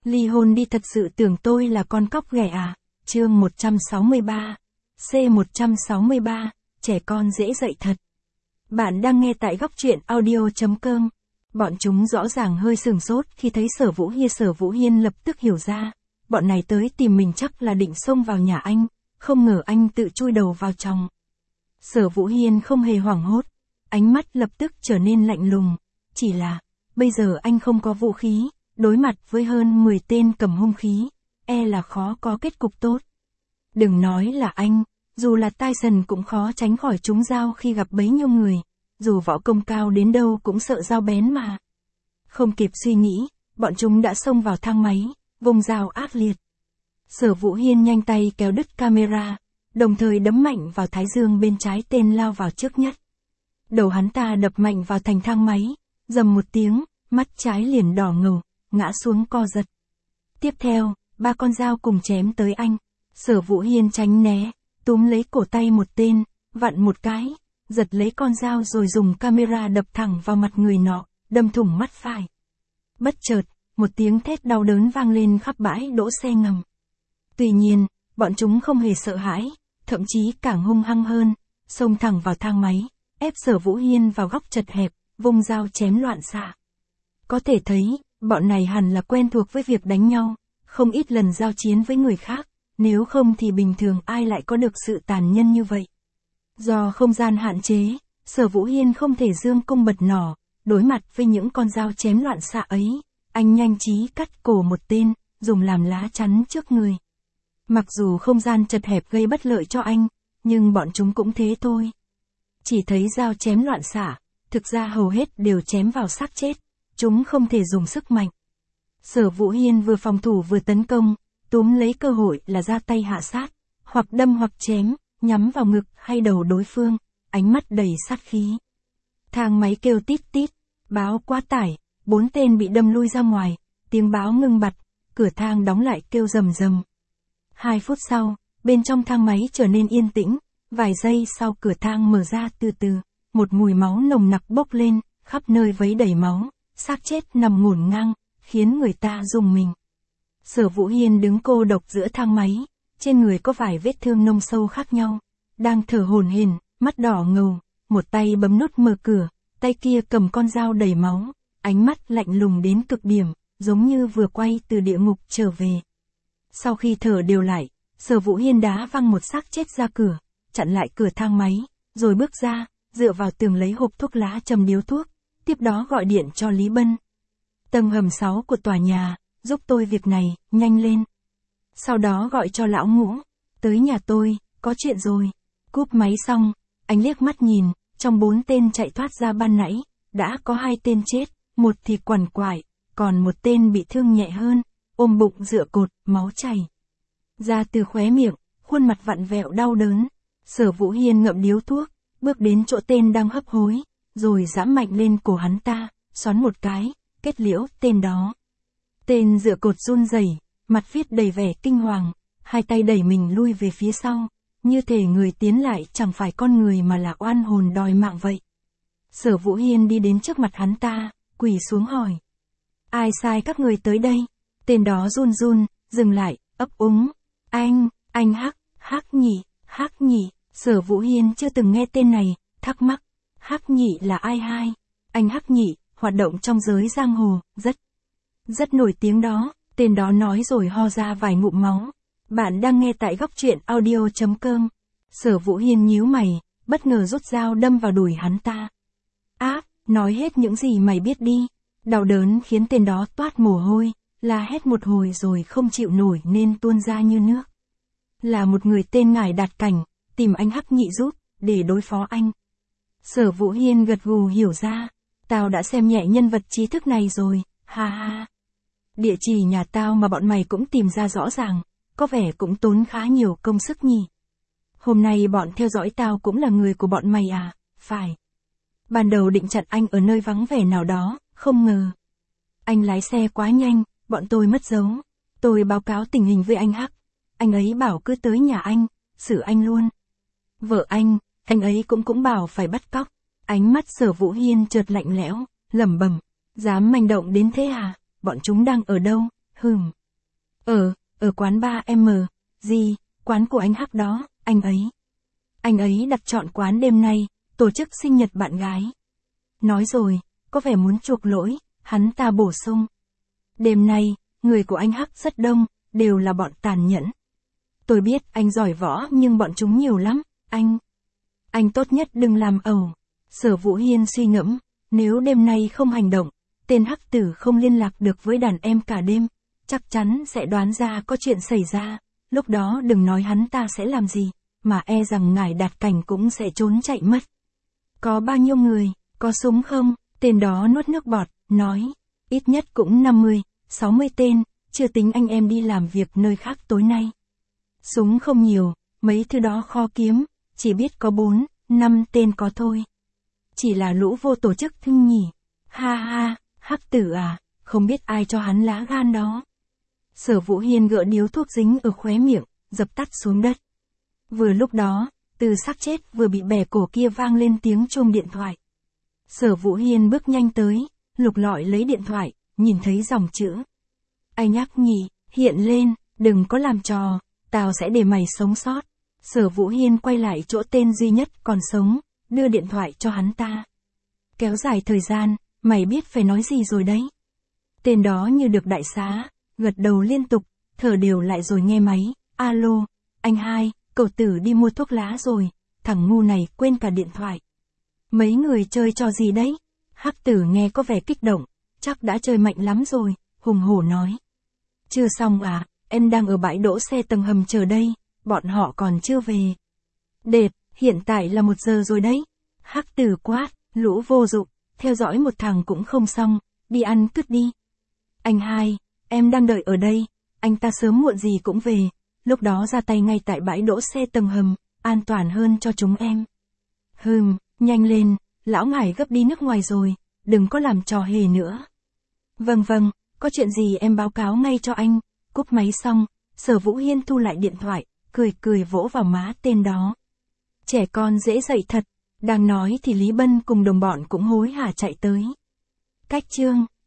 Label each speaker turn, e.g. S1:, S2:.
S1: Ly hôn đi, thật sự tưởng tôi là con cóc ghẻ à? Chương 163. C163, trẻ con dễ dạy thật. Bạn đang nghe tại góc truyện audio.com. Bọn chúng rõ ràng hơi sửng sốt khi thấy Sở Vũ Hiên lập tức hiểu ra. Bọn này tới tìm mình chắc là định xông vào nhà anh, không ngờ anh tự chui đầu vào trong. Sở Vũ Hiên không hề hoảng hốt, ánh mắt lập tức trở nên lạnh lùng. Chỉ là, bây giờ anh không có vũ khí, đối mặt với hơn 10 tên cầm hung khí, e là khó có kết cục tốt. Đừng nói là anh, dù là Tyson cũng khó tránh khỏi trúng dao khi gặp bấy nhiêu người, dù võ công cao đến đâu cũng sợ dao bén mà. Không kịp suy nghĩ, bọn chúng đã xông vào thang máy, vùng dao ác liệt. Sở Vũ Hiên nhanh tay kéo đứt camera, đồng thời đấm mạnh vào thái dương bên trái tên lao vào trước nhất. Đầu hắn ta đập mạnh vào thành thang máy, rầm một tiếng, mắt trái liền đỏ ngầu, ngã xuống co giật. Tiếp theo, 3 con dao cùng chém tới anh. Sở Vũ Hiên tránh né, túm lấy cổ tay một tên, vặn một cái, giật lấy con dao rồi dùng camera đập thẳng vào mặt người nọ, đâm thủng mắt phải. Bất chợt, một tiếng thét đau đớn vang lên khắp bãi đỗ xe ngầm. Tuy nhiên, bọn chúng không hề sợ hãi, thậm chí càng hung hăng hơn, xông thẳng vào thang máy, ép Sở Vũ Hiên vào góc chật hẹp, vung dao chém loạn xạ. Có thể thấy, bọn này hẳn là quen thuộc với việc đánh nhau, không ít lần giao chiến với người khác, nếu không thì bình thường ai lại có được sự tàn nhẫn như vậy. Do không gian hạn chế, Sở Vũ Hiên không thể dương cung bật nỏ, đối mặt với những con dao chém loạn xạ ấy, anh nhanh trí cắt cổ một tên, dùng làm lá chắn trước người. Mặc dù không gian chật hẹp gây bất lợi cho anh, nhưng bọn chúng cũng thế thôi. Chỉ thấy dao chém loạn xạ, thực ra hầu hết đều chém vào xác chết, chúng không thể dùng sức mạnh. Sở Vũ Hiên vừa phòng thủ vừa tấn công, túm lấy cơ hội là ra tay hạ sát, hoặc đâm hoặc chém, nhắm vào ngực hay đầu đối phương, ánh mắt đầy sát khí. Thang máy kêu tít tít, báo quá tải, 4 tên bị đâm lui ra ngoài, tiếng báo ngưng bặt, cửa thang đóng lại kêu rầm rầm. 2 phút sau, bên trong thang máy trở nên yên tĩnh, vài giây sau cửa thang mở ra từ từ, một mùi máu nồng nặc bốc lên, khắp nơi vấy đầy máu, xác chết nằm ngổn ngang, khiến người ta rùng mình. Sở Vũ Hiên đứng cô độc giữa thang máy, trên người có vài vết thương nông sâu khác nhau, đang thở hổn hển, mắt đỏ ngầu, một tay bấm nút mở cửa, tay kia cầm con dao đầy máu, ánh mắt lạnh lùng đến cực điểm, giống như vừa quay từ địa ngục trở về. Sau khi thở đều lại, Sở Vũ Hiên đá văng một xác chết ra cửa, chặn lại cửa thang máy, rồi bước ra, dựa vào tường lấy hộp thuốc lá châm điếu thuốc, tiếp đó gọi điện cho Lý Bân. Tầng hầm 6 của tòa nhà, giúp tôi việc này, nhanh lên. Sau đó gọi cho lão Ngũ, tới nhà tôi, có chuyện rồi. Cúp máy xong, anh liếc mắt nhìn, trong 4 tên chạy thoát ra ban nãy, đã có 2 tên chết, một thì quằn quại, còn một tên bị thương nhẹ hơn, ôm bụng dựa cột, máu chảy ra từ khóe miệng, khuôn mặt vặn vẹo đau đớn. Sở Vũ Hiên ngậm điếu thuốc, bước đến chỗ tên đang hấp hối, rồi giẫm mạnh lên cổ hắn ta, xoắn một cái, kết liễu tên đó. Tên dựa cột run rẩy, mặt viết đầy vẻ kinh hoàng, hai tay đẩy mình lui về phía sau, như thể người tiến lại chẳng phải con người mà là oan hồn đòi mạng vậy. Sở Vũ Hiên đi đến trước mặt hắn ta, quỳ xuống hỏi. Ai sai các người tới đây? Tên đó run run, dừng lại, ấp úng. Anh Hắc Nhị. Sở Vũ Hiên chưa từng nghe tên này, thắc mắc. Hắc Nhị là ai hai? Anh Hắc Nhị, hoạt động trong giới giang hồ, rất nổi tiếng đó. Tên đó nói rồi ho ra vài ngụm máu. Bạn đang nghe tại góc truyện audio.com. Sở Vũ Hiên nhíu mày, bất ngờ rút dao đâm vào đùi hắn ta. Nói hết những gì mày biết đi. Đau đớn khiến tên đó toát mồ hôi, la hét một hồi rồi không chịu nổi nên tuôn ra như nước. Là một người tên Ngải Đạt Cảnh, tìm anh Hắc Nhị giúp, để đối phó anh. Sở Vũ Hiên gật gù hiểu ra. Tao đã xem nhẹ nhân vật trí thức này rồi, ha ha. Địa chỉ nhà tao mà bọn mày cũng tìm ra rõ ràng, có vẻ cũng tốn khá nhiều công sức nhỉ. Hôm nay bọn theo dõi tao cũng là người của bọn mày à? Phải. Ban đầu định chặn anh ở nơi vắng vẻ nào đó, không ngờ. Anh lái xe quá nhanh, bọn tôi mất dấu. Tôi báo cáo tình hình với anh Hắc. Anh ấy bảo cứ tới nhà anh, xử anh luôn. Vợ anh ấy cũng bảo phải bắt cóc. Ánh mắt Sở Vũ Hiên chợt lạnh lẽo, lẩm bẩm. Dám manh động đến thế à? Bọn chúng đang ở đâu? Ở quán 3M, gì, quán của anh Hắc đó, anh ấy đặt chọn quán đêm nay, tổ chức sinh nhật bạn gái. Nói rồi, có vẻ muốn chuộc lỗi, hắn ta bổ sung. Đêm nay, người của anh Hắc rất đông, đều là bọn tàn nhẫn. Tôi biết anh giỏi võ nhưng bọn chúng nhiều lắm, anh tốt nhất đừng làm ẩu. Sở Vũ Hiên suy ngẫm, nếu đêm nay không hành động, tên Hắc tử không liên lạc được với đàn em cả đêm, chắc chắn sẽ đoán ra có chuyện xảy ra, lúc đó đừng nói hắn ta sẽ làm gì, mà e rằng ngải Đạt Cảnh cũng sẽ trốn chạy mất. Có bao nhiêu người, có súng không? Tên đó nuốt nước bọt, nói, ít nhất cũng 50, 60 tên, chưa tính anh em đi làm việc nơi khác tối nay. Súng không nhiều, mấy thứ đó khó kiếm, chỉ biết có 4, 5 tên có thôi. Chỉ là lũ vô tổ chức thinh nhỉ. Ha ha, Hắc tử à, không biết ai cho hắn lá gan đó. Sở Vũ Hiên gỡ điếu thuốc dính ở khóe miệng, dập tắt xuống đất. Vừa lúc đó, từ xác chết vừa bị bẻ cổ kia vang lên tiếng chuông điện thoại. Sở Vũ Hiên bước nhanh tới, lục lọi lấy điện thoại, nhìn thấy dòng chữ. Anh Nhắc nhỉ, hiện lên, đừng có làm trò, tao sẽ để mày sống sót. Sở Vũ Hiên quay lại chỗ tên duy nhất còn sống, đưa điện thoại cho hắn ta. Kéo dài thời gian, mày biết phải nói gì rồi đấy. Tên đó như được đại xá, gật đầu liên tục, thở đều lại rồi nghe máy. Alo, anh hai, cậu tử đi mua thuốc lá rồi, thằng ngu này quên cả điện thoại. Mấy người chơi trò gì đấy? Hắc tử nghe có vẻ kích động, chắc đã chơi mạnh lắm rồi, hùng hổ nói. Chưa xong à, em đang ở bãi đỗ xe tầng hầm chờ đây, bọn họ còn chưa về. Đệt, hiện tại là 1 giờ rồi đấy. Hắc tử quát, lũ vô dụng, theo dõi một thằng cũng không xong, đi ăn cứt đi. Anh hai, em đang đợi ở đây, anh ta sớm muộn gì cũng về, lúc đó ra tay ngay tại bãi đỗ xe tầng hầm, an toàn hơn cho chúng em. Nhanh lên, lão ngải gấp đi nước ngoài rồi, đừng có làm trò hề nữa. Vâng, có chuyện gì em báo cáo ngay cho anh. Cúp máy xong, Sở Vũ Hiên thu lại điện thoại, cười vỗ vào má tên đó. Trẻ con dễ dậy thật. Đang nói thì Lý Bân cùng đồng bọn cũng hối hả chạy tới. Cách chương